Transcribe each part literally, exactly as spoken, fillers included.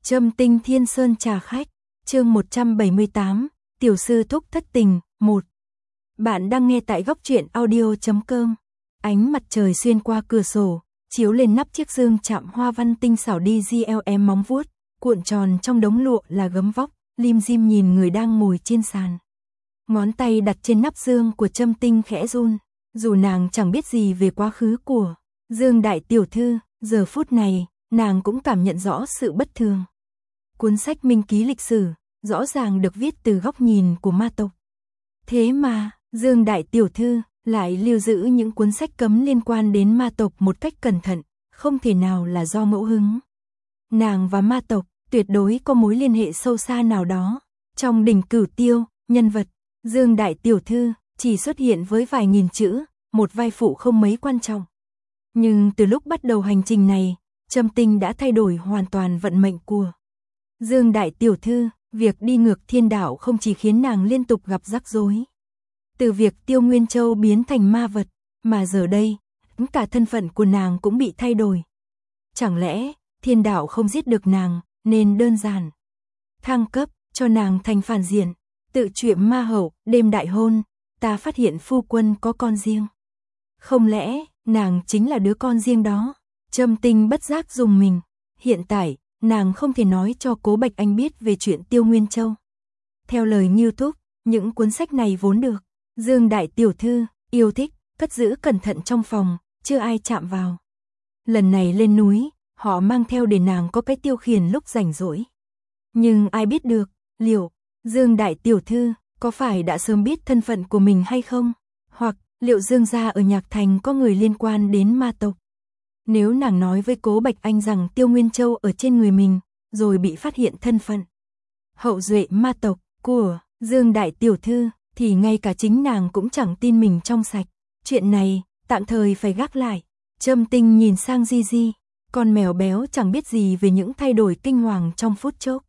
Trâm Tinh Thiên Sơn trà khách, chương một trăm bảy mươi tám, tiểu sư thúc thất tình, một. Bạn đang nghe tại góc truyện audio chấm com. Ánh mặt trời xuyên qua cửa sổ, chiếu lên nắp chiếc dương chạm hoa văn tinh xảo đi gi lem móng vuốt, cuộn tròn trong đống lụa là gấm vóc, lim dim nhìn người đang ngồi trên sàn. Ngón tay đặt trên nắp dương của Trâm Tinh khẽ run, dù nàng chẳng biết gì về quá khứ của Dương đại tiểu thư, giờ phút này, nàng cũng cảm nhận rõ sự bất thường. Cuốn sách minh ký lịch sử, rõ ràng được viết từ góc nhìn của ma tộc. Thế mà, Dương đại tiểu thư lại lưu giữ những cuốn sách cấm liên quan đến ma tộc một cách cẩn thận, không thể nào là do ngẫu hứng. Nàng và ma tộc tuyệt đối có mối liên hệ sâu xa nào đó. Trong đỉnh Cửu Tiêu, nhân vật Dương đại tiểu thư chỉ xuất hiện với vài nghìn chữ, một vai phụ không mấy quan trọng. Nhưng từ lúc bắt đầu hành trình này, Trâm Tinh đã thay đổi hoàn toàn vận mệnh của Dương đại tiểu thư. Việc đi ngược thiên đạo không chỉ khiến nàng liên tục gặp rắc rối. Từ việc Tiêu Nguyên Châu biến thành ma vật, mà giờ đây, cả thân phận của nàng cũng bị thay đổi. Chẳng lẽ, thiên đạo không giết được nàng, nên đơn giản thăng cấp, cho nàng thành phản diện, tự truyện ma hậu, đêm đại hôn, ta phát hiện phu quân có con riêng. Không lẽ, nàng chính là đứa con riêng đó? Trâm Tinh bất giác dùng mình, hiện tại, nàng không thể nói cho Cố Bạch Anh biết về chuyện Tiêu Nguyên Châu. Theo lời Ngưu Thúc, những cuốn sách này vốn được Dương đại tiểu thư yêu thích, cất giữ cẩn thận trong phòng, chưa ai chạm vào. Lần này lên núi, họ mang theo để nàng có cái tiêu khiển lúc rảnh rỗi. Nhưng ai biết được, liệu Dương đại tiểu thư có phải đã sớm biết thân phận của mình hay không? Hoặc liệu Dương gia ở Nhạc Thành có người liên quan đến ma tộc? Nếu nàng nói với Cố Bạch Anh rằng Tiêu Nguyên Châu ở trên người mình, rồi bị phát hiện thân phận hậu duệ ma tộc của Dương đại tiểu thư, thì ngay cả chính nàng cũng chẳng tin mình trong sạch. Chuyện này, tạm thời phải gác lại. Trâm Tinh nhìn sang Di Di, con mèo béo chẳng biết gì về những thay đổi kinh hoàng trong phút chốc.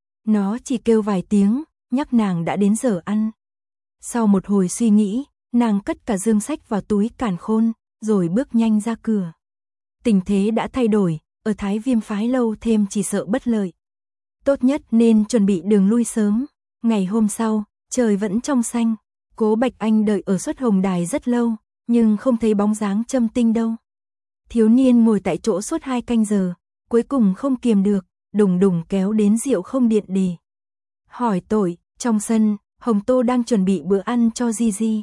Nó chỉ kêu vài tiếng, nhắc nàng đã đến giờ ăn. Sau một hồi suy nghĩ, nàng cất cả dương sách vào túi càn khôn, rồi bước nhanh ra cửa. Tình thế đã thay đổi, ở Thái Viêm phái lâu thêm chỉ sợ bất lợi. Tốt nhất nên chuẩn bị đường lui sớm. Ngày hôm sau, trời vẫn trong xanh. Cố Bạch Anh đợi ở Xuất Hồng Đài rất lâu, nhưng không thấy bóng dáng Trâm Tinh đâu. Thiếu niên ngồi tại chỗ suốt hai canh giờ, cuối cùng không kiềm được, đùng đùng kéo đến rượu không điện đề. Hỏi tội, trong sân, Hồng Tô đang chuẩn bị bữa ăn cho Di Di.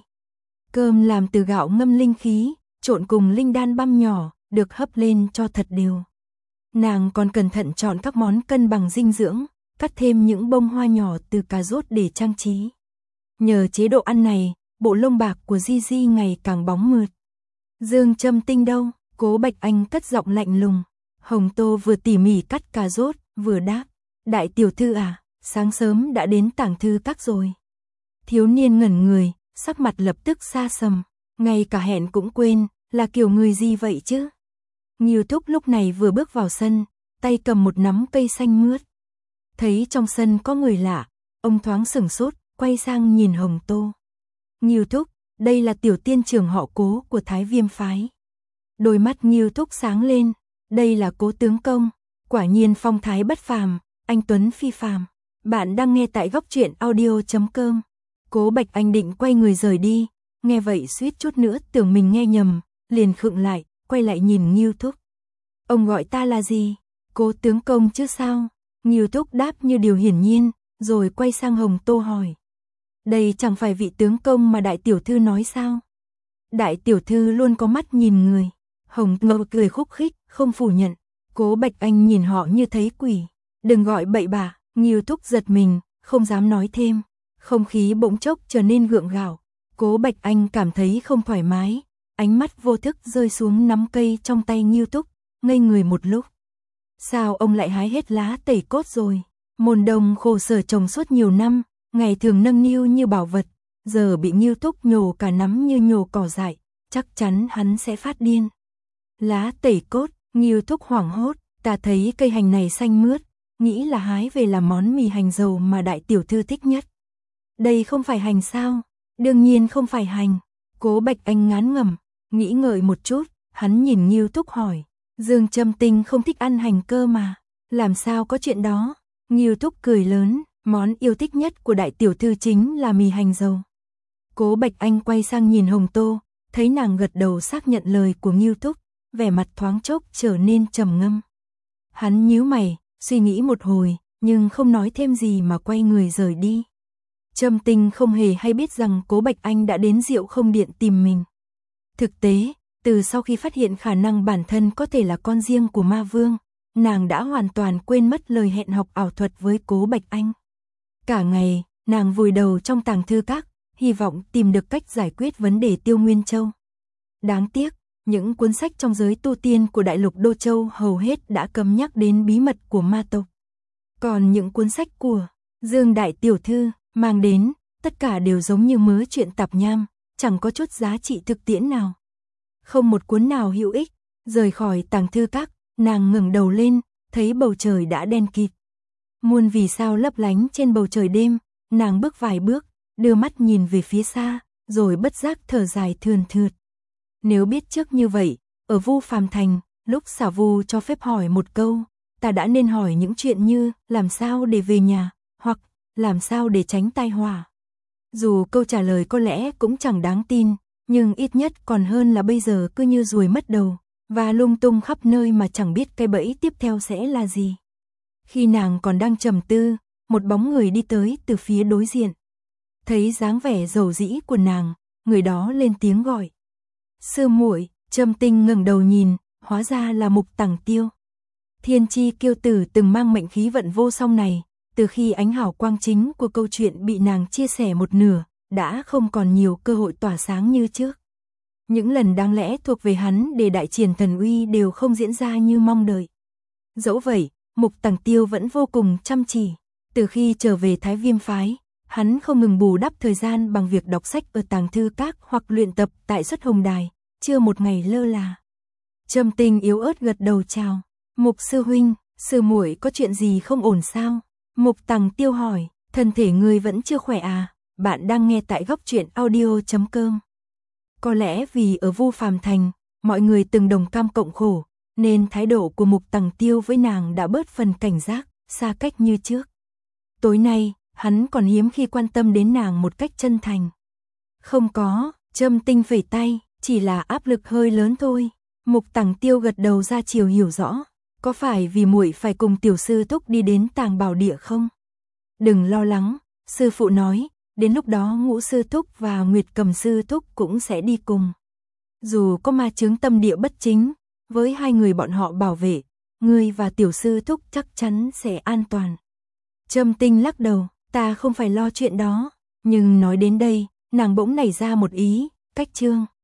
Cơm làm từ gạo ngâm linh khí, trộn cùng linh đan băm nhỏ, được hấp lên cho thật đều. Nàng còn cẩn thận chọn các món cân bằng dinh dưỡng, cắt thêm những bông hoa nhỏ từ cà rốt để trang trí. Nhờ chế độ ăn này, bộ lông bạc của Di Di ngày càng bóng mượt. Dương Trâm Tinh đâu? Cố Bạch Anh cất giọng lạnh lùng. Hồng Tô vừa tỉ mỉ cắt cà rốt, vừa đáp. Đại tiểu thư à, sáng sớm đã đến Tàng Thư Các rồi. Thiếu niên ngẩn người, sắc mặt lập tức xa sầm. Ngay cả hẹn cũng quên, là kiểu người gì vậy chứ? Ngưu Thúc lúc này vừa bước vào sân, tay cầm một nắm cây xanh mướt. Thấy trong sân có người lạ, ông thoáng sửng sốt, quay sang nhìn Hồng Tô. Ngưu Thúc, đây là tiểu tiên trưởng họ Cố của Thái Viêm phái. Đôi mắt Ngưu Thúc sáng lên, đây là Cố tướng công, quả nhiên phong thái bất phàm, anh tuấn phi phàm. Bạn đang nghe tại góc truyện audio chấm com. Cố Bạch Anh định quay người rời đi, nghe vậy suýt chút nữa tưởng mình nghe nhầm, liền khựng lại, quay lại nhìn Ngưu Thúc. Ông gọi ta là gì? Cố tướng công chứ sao? Ngưu Thúc đáp như điều hiển nhiên, rồi quay sang Hồng Tô hỏi. Đây chẳng phải vị tướng công mà đại tiểu thư nói sao? Đại tiểu thư luôn có mắt nhìn người. Hồng Tô cười khúc khích, không phủ nhận. Cố Bạch Anh nhìn họ như thấy quỷ. Đừng gọi bậy bạ. Ngưu Thúc giật mình, không dám nói thêm. Không khí bỗng chốc trở nên gượng gạo. Cố Bạch Anh cảm thấy không thoải mái, ánh mắt vô thức rơi xuống nắm cây trong tay Ngưu Thúc, ngây người một lúc. Sao ông lại hái hết lá tẩy cốt rồi? Môn đồng khổ sở trồng suốt nhiều năm, ngày thường nâng niu như bảo vật, giờ bị Ngưu Thúc nhổ cả nắm như nhổ cỏ dại, chắc chắn hắn sẽ phát điên. Lá tẩy cốt, Ngưu Thúc hoảng hốt, ta thấy cây hành này xanh mướt, nghĩ là hái về làm món mì hành dầu mà đại tiểu thư thích nhất. Đây không phải hành sao? Đương nhiên không phải hành. Cố Bạch Anh ngán ngẩm, nghĩ ngợi một chút, hắn nhìn Ngưu Thúc hỏi. Dương Trâm Tinh không thích ăn hành cơ mà. Làm sao có chuyện đó? Ngưu Thúc cười lớn, món yêu thích nhất của đại tiểu thư chính là mì hành dầu. Cố Bạch Anh quay sang nhìn Hồng Tô, thấy nàng gật đầu xác nhận lời của Ngưu Thúc, vẻ mặt thoáng chốc trở nên trầm ngâm. Hắn nhíu mày, suy nghĩ một hồi, nhưng không nói thêm gì mà quay người rời đi. Trâm Tinh không hề hay biết rằng Cố Bạch Anh đã đến Diệu Không Điện tìm mình. Thực tế, từ sau khi phát hiện khả năng bản thân có thể là con riêng của Ma Vương, nàng đã hoàn toàn quên mất lời hẹn học ảo thuật với Cố Bạch Anh. Cả ngày, nàng vùi đầu trong tàng thư các, hy vọng tìm được cách giải quyết vấn đề Tiêu Nguyên Châu. Đáng tiếc, những cuốn sách trong giới tu tiên của đại lục Đô Châu hầu hết đã cấm nhắc đến bí mật của ma tộc. Còn những cuốn sách của Dương Đại Tiểu Thư mang đến, tất cả đều giống như mớ chuyện tạp nham, chẳng có chút giá trị thực tiễn nào. Không một cuốn nào hữu ích. Rời khỏi tàng thư các, nàng ngẩng đầu lên, thấy bầu trời đã đen kịt. Muôn vì sao lấp lánh trên bầu trời đêm, nàng bước vài bước, đưa mắt nhìn về phía xa, rồi bất giác thở dài thườn thượt. Nếu biết trước như vậy, ở Vu Phàm Thành, lúc Xả Vu cho phép hỏi một câu, ta đã nên hỏi những chuyện như làm sao để về nhà, hoặc làm sao để tránh tai họa. Dù câu trả lời có lẽ cũng chẳng đáng tin, nhưng ít nhất còn hơn là bây giờ cứ như ruồi mất đầu, và lung tung khắp nơi mà chẳng biết cái bẫy tiếp theo sẽ là gì. Khi nàng còn đang trầm tư, một bóng người đi tới từ phía đối diện. Thấy dáng vẻ dầu dĩ của nàng, người đó lên tiếng gọi. Sư muội. Trâm Tinh ngẩng đầu nhìn, hóa ra là Mục Tằng Tiêu. Thiên chi kiêu tử từng mang mệnh khí vận vô song này, từ khi ánh hào quang chính của câu chuyện bị nàng chia sẻ một nửa, đã không còn nhiều cơ hội tỏa sáng như trước. Những lần đáng lẽ thuộc về hắn để đại triển thần uy đều không diễn ra như mong đợi. Dẫu vậy, Mục Tằng Tiêu vẫn vô cùng chăm chỉ. Từ khi trở về Thái Viêm phái, hắn không ngừng bù đắp thời gian bằng việc đọc sách ở tàng thư các hoặc luyện tập tại Xuất Hồng Đài, chưa một ngày lơ là. Trâm Tinh yếu ớt gật đầu chào. Mục sư huynh, sư muội có chuyện gì không ổn sao? Mục Tằng Tiêu hỏi, thân thể ngươi vẫn chưa khỏe à? Bạn đang nghe tại góc truyện audio chấm com. Có lẽ vì ở Vu Phàm Thành, mọi người từng đồng cam cộng khổ, nên thái độ của Mục Tằng Tiêu với nàng đã bớt phần cảnh giác, xa cách như trước. Tối nay, hắn còn hiếm khi quan tâm đến nàng một cách chân thành. Không có, Trâm Tinh phẩy tay, chỉ là áp lực hơi lớn thôi. Mục Tằng Tiêu gật đầu ra chiều hiểu rõ. Có phải vì muội phải cùng tiểu sư thúc đi đến Tàng Bảo Địa không? Đừng lo lắng, sư phụ nói, đến lúc đó Ngũ sư thúc và Nguyệt Cầm sư thúc cũng sẽ đi cùng. Dù có ma chướng tâm địa bất chính, với hai người bọn họ bảo vệ, ngươi và tiểu sư thúc chắc chắn sẽ an toàn. Trâm Tinh lắc đầu, ta không phải lo chuyện đó, nhưng nói đến đây, nàng bỗng nảy ra một ý, cách chương.